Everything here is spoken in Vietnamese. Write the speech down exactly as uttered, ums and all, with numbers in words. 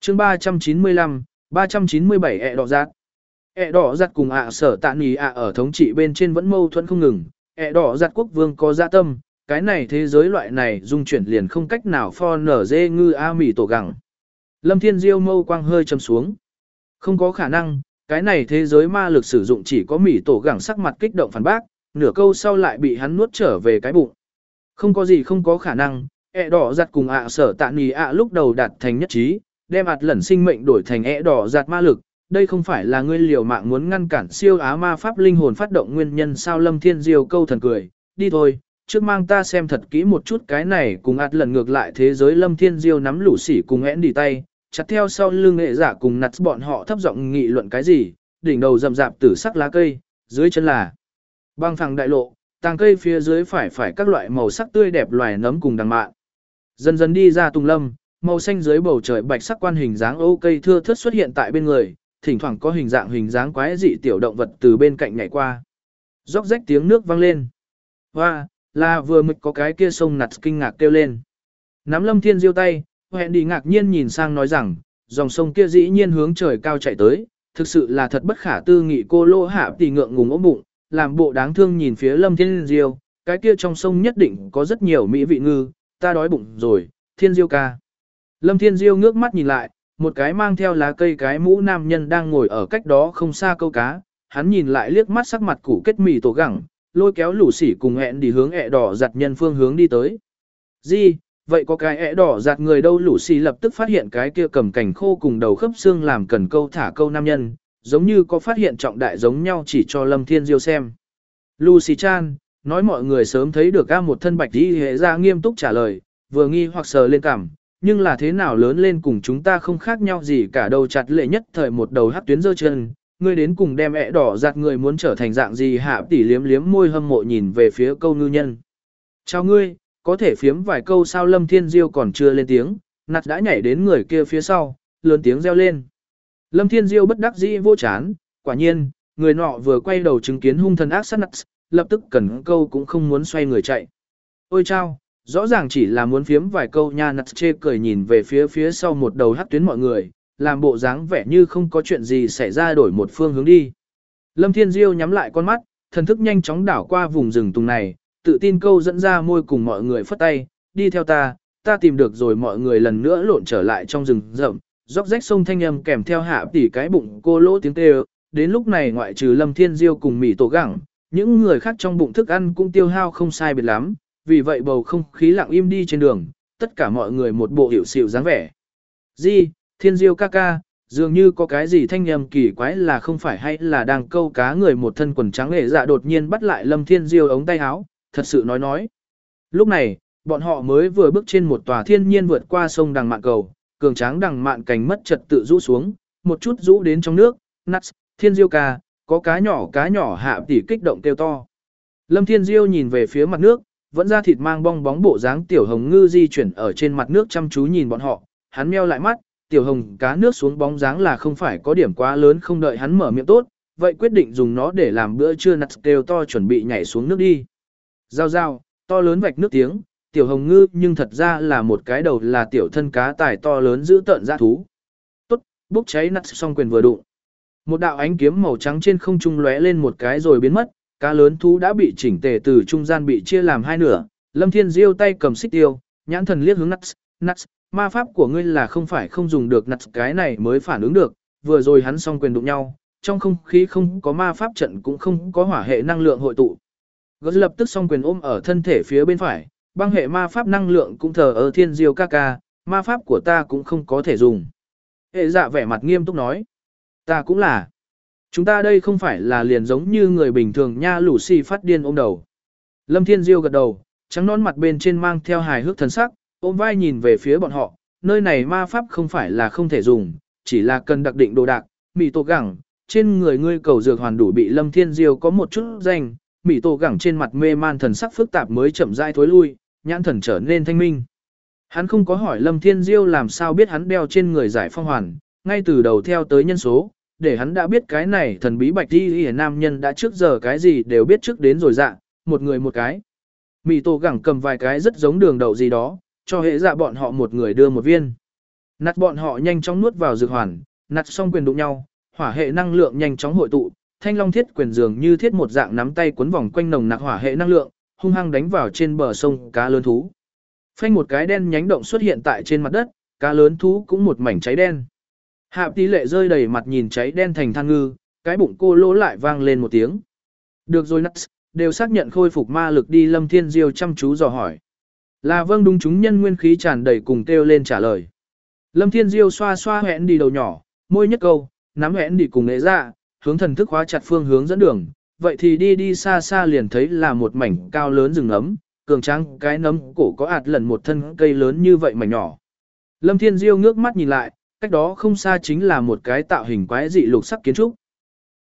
chương ba trăm chín mươi lăm, ba trăm chín mươi bảy ẹ đỏ giặt. ẹ đỏ giặt cùng ạ sở tạ nì ạ ở thống trị bên trên vẫn mâu thuẫn không ngừng. ẹ đỏ giặt quốc vương có dạ tâm, cái này thế giới loại này dung chuyển liền không cách nào pho nở dê ngư a mỉ tổ gẳng. Lâm Thiên Diêu mâu quang hơi châm xuống. Không có khả năng, cái này thế giới ma lực sử dụng chỉ có mỉ tổ gẳng sắc mặt kích động phản bác, nửa câu sau lại bị hắn nuốt trở về cái bụng. Không có gì không có khả năng, ẹ đỏ giặt cùng ạ sở tạ nì ạ lúc đầu đạt thành nhất trí, đem ạt lẩn sinh mệnh đổi thành ẹ đỏ giặt ma lực. Đây không phải là ngươi liều mạng muốn ngăn cản siêu á ma pháp linh hồn phát động nguyên nhân sao? Lâm Thiên Diêu câu thần cười, đi thôi, trước mang ta xem thật kỹ một chút cái này cùng ạt lần ngược lại thế giới. Lâm Thiên Diêu nắm lũ sỉ cùng hẽn đi tay, chặt theo sau lưng nghệ giả cùng nặt bọn họ thấp giọng nghị luận cái gì, đỉnh đầu rậm rạp tử sắc lá cây, dưới chân là băng phẳng đại lộ, tàng cây phía dưới phải phải các loại màu sắc tươi đẹp loài nấm cùng đằng mạn. Dần dần đi ra tùng lâm, màu xanh dưới bầu trời bạch sắc quan hình dáng ô cây thưa thớt xuất hiện tại bên người, thỉnh thoảng có hình dạng hình dáng quái dị tiểu động vật từ bên cạnh nhảy qua. Róc rách tiếng nước vang lên. Hoa, là vừa mực có cái kia sông nặt kinh ngạc kêu lên. Nắm Lâm Thiên Diêu tay, hẹn đi ngạc nhiên nhìn sang nói rằng, dòng sông kia dĩ nhiên hướng trời cao chạy tới, thực sự là thật bất khả tư nghị. Cô lô hạ tỷ ngượng ngùng ốm bụng, làm bộ đáng thương nhìn phía Lâm Thiên Diêu, cái kia trong sông nhất định có rất nhiều mỹ vị ngư, ta đói bụng rồi, Thiên Diêu ca. Lâm Thiên Diêu ngước mắt nhìn lại, một cái mang theo lá cây cái mũ nam nhân đang ngồi ở cách đó không xa câu cá, hắn nhìn lại liếc mắt sắc mặt củ kết mì tổ gẳng, lôi kéo lũ sỉ cùng hẹn đi hướng ẹ đỏ giặt nhân phương hướng đi tới. Gì, vậy có cái ẹ đỏ giặt người đâu? Lũ sỉ lập tức phát hiện cái kia cầm cảnh khô cùng đầu khớp xương làm cần câu thả câu nam nhân, giống như có phát hiện trọng đại giống nhau, chỉ cho Lâm Thiên Diêu xem. Lucy Chan, nói mọi người sớm thấy được a một thân bạch đi hệ ra nghiêm túc trả lời, vừa nghi hoặc sờ lên cằm, nhưng là thế nào lớn lên cùng chúng ta không khác nhau gì cả đâu. Chặt lệ nhất thời một đầu hắc tuyến giơ chân, ngươi đến cùng đem ẹ đỏ giặt người muốn trở thành dạng gì? Hạ tỷ liếm liếm môi hâm mộ nhìn về phía câu ngư nhân. Chào ngươi, có thể phiếm vài câu sao? Lâm Thiên Diêu còn chưa lên tiếng, nặt đã nhảy đến người kia phía sau, lớn tiếng reo lên. Lâm Thiên Diêu bất đắc dĩ vô chán, quả nhiên, người nọ vừa quay đầu chứng kiến hung thần ác sát nặt, lập tức cần câu cũng không muốn xoay người chạy. Ôi chao, rõ ràng chỉ là muốn phiếm vài câu nha. Nặt chê cười nhìn về phía phía sau một đầu hắc tuyến mọi người, làm bộ dáng vẻ như không có chuyện gì xảy ra, đổi một phương hướng đi. Lâm Thiên Diêu nhắm lại con mắt, thần thức nhanh chóng đảo qua vùng rừng tùng này, tự tin câu dẫn ra môi cùng mọi người phất tay, đi theo ta, ta tìm được rồi. Mọi người lần nữa lộn trở lại trong rừng rậm, róc rách sông thanh âm kèm theo hạ tỉ cái bụng cô lỗ tiếng kêu. Đến lúc này ngoại trừ Lâm Thiên Diêu cùng mì tổ gẳng, những người khác trong bụng thức ăn cũng tiêu hao không sai biệt lắm, vì vậy bầu không khí lặng im đi trên đường, tất cả mọi người một bộ hiểu xịu dáng vẻ. Di, Thiên Diêu ca ca, dường như có cái gì thanh âm kỳ quái, là không phải hay là đang câu cá? Người một thân quần trắng nghệ dạ đột nhiên bắt lại Lâm Thiên Diêu ống tay áo, thật sự nói nói. Lúc này, bọn họ mới vừa bước trên một tòa thiên nhiên vượt qua sông đằng mạn cầu, cường tráng đằng mạn cành mất trật tự rũ xuống, một chút rũ đến trong nước. Nuts, Thiên Diêu ca, có cá nhỏ cá nhỏ. Hạ tỷ kích động kêu to. Lâm Thiên Diêu nhìn về phía mặt nước, vẫn ra thịt mang bong bóng bộ dáng tiểu hồng ngư di chuyển ở trên mặt nước chăm chú nhìn bọn họ, hắn meo lại mắt, tiểu hồng cá nước xuống bóng dáng là không phải có điểm quá lớn. Không đợi hắn mở miệng tốt, vậy quyết định dùng nó để làm bữa trưa. Nặt kêu to chuẩn bị nhảy xuống nước đi. Giao giao, to lớn vạch nước tiếng, tiểu hồng ngư nhưng thật ra là một cái đầu là tiểu thân cá tài to lớn giữ tợn dã thú. Tốt, bốc cháy. Nặt xong quyền vừa đụng, một đạo ánh kiếm màu trắng trên không trung lóe lên một cái rồi biến mất, cá lớn thú đã bị chỉnh tề từ trung gian bị chia làm hai nửa. Lâm Thiên Diêu tay cầm xích tiêu, nhãn thần liếc hướng Nuts, Nuts, ma pháp của ngươi là không phải không dùng được? Nuts cái này mới phản ứng được, vừa rồi hắn song quyền đụng nhau, trong không khí không có ma pháp trận cũng không có hỏa hệ năng lượng hội tụ. Gớt lập tức song quyền ôm ở thân thể phía bên phải, băng hệ ma pháp năng lượng cũng thờ ở. Thiên Diêu ca ca, ma pháp của ta cũng không có thể dùng. Hệ dạ vẻ mặt nghiêm túc nói, ta cũng là. Chúng ta đây không phải là liền giống như người bình thường nha? Lũ xì phát điên ôm đầu. Lâm Thiên Diêu gật đầu, trắng nón mặt bên trên mang theo hài hước thần sắc, ôm vai nhìn về phía bọn họ. Nơi này ma pháp không phải là không thể dùng, chỉ là cần đặc định đồ đạc. Mị tổ gẳng, trên người ngươi cầu dược hoàn đủ bị Lâm Thiên Diêu có một chút danh. Mị tổ gẳng trên mặt mê man thần sắc phức tạp mới chậm rãi thối lui, nhãn thần trở nên thanh minh. Hắn không có hỏi Lâm Thiên Diêu làm sao biết hắn đeo trên người giải phong hoàn, ngay từ đầu theo tới nhân số, để hắn đã biết cái này thần bí bạch đi hề nam nhân đã trước giờ cái gì đều biết trước đến rồi. Dạ, một người một cái. Mị tổ gẳng cầm vài cái rất giống đường đậu gì đó, cho hệ dạ bọn họ một người đưa một viên. Nặt bọn họ nhanh chóng nuốt vào dược hoàn, nặt xong quyền đụng nhau, hỏa hệ năng lượng nhanh chóng hội tụ, thanh long thiết quyền dường như thiết một dạng nắm tay cuốn vòng quanh nồng nặc hỏa hệ năng lượng, hung hăng đánh vào trên bờ sông cá lớn thú. Phanh một cái đen nhánh động xuất hiện tại trên mặt đất, cá lớn thú cũng một mảnh cháy đen. Hạ Tỷ Lệ rơi đầy mặt nhìn cháy đen thành than ngư, cái bụng cô lỗ lại vang lên một tiếng. Được rồi Nuts, đều xác nhận khôi phục ma lực đi. Lâm Thiên Diêu chăm chú dò hỏi. Là vâng, đúng, chúng nhân nguyên khí tràn đầy cùng kêu lên trả lời. Lâm Thiên Diêu xoa xoa hẹn đi đầu nhỏ, môi nhất câu, nắm hẹn đi cùng nghệ ra, hướng thần thức khóa chặt phương hướng dẫn đường. Vậy thì đi đi xa xa liền thấy là một mảnh cao lớn rừng nấm, cường tráng cái nấm cổ có ạt lần một thân cây lớn như vậy mảnh nhỏ. Lâm Thiên Diêu ngước mắt nhìn lại, cách đó không xa chính là một cái tạo hình quái dị lục sắc kiến trúc.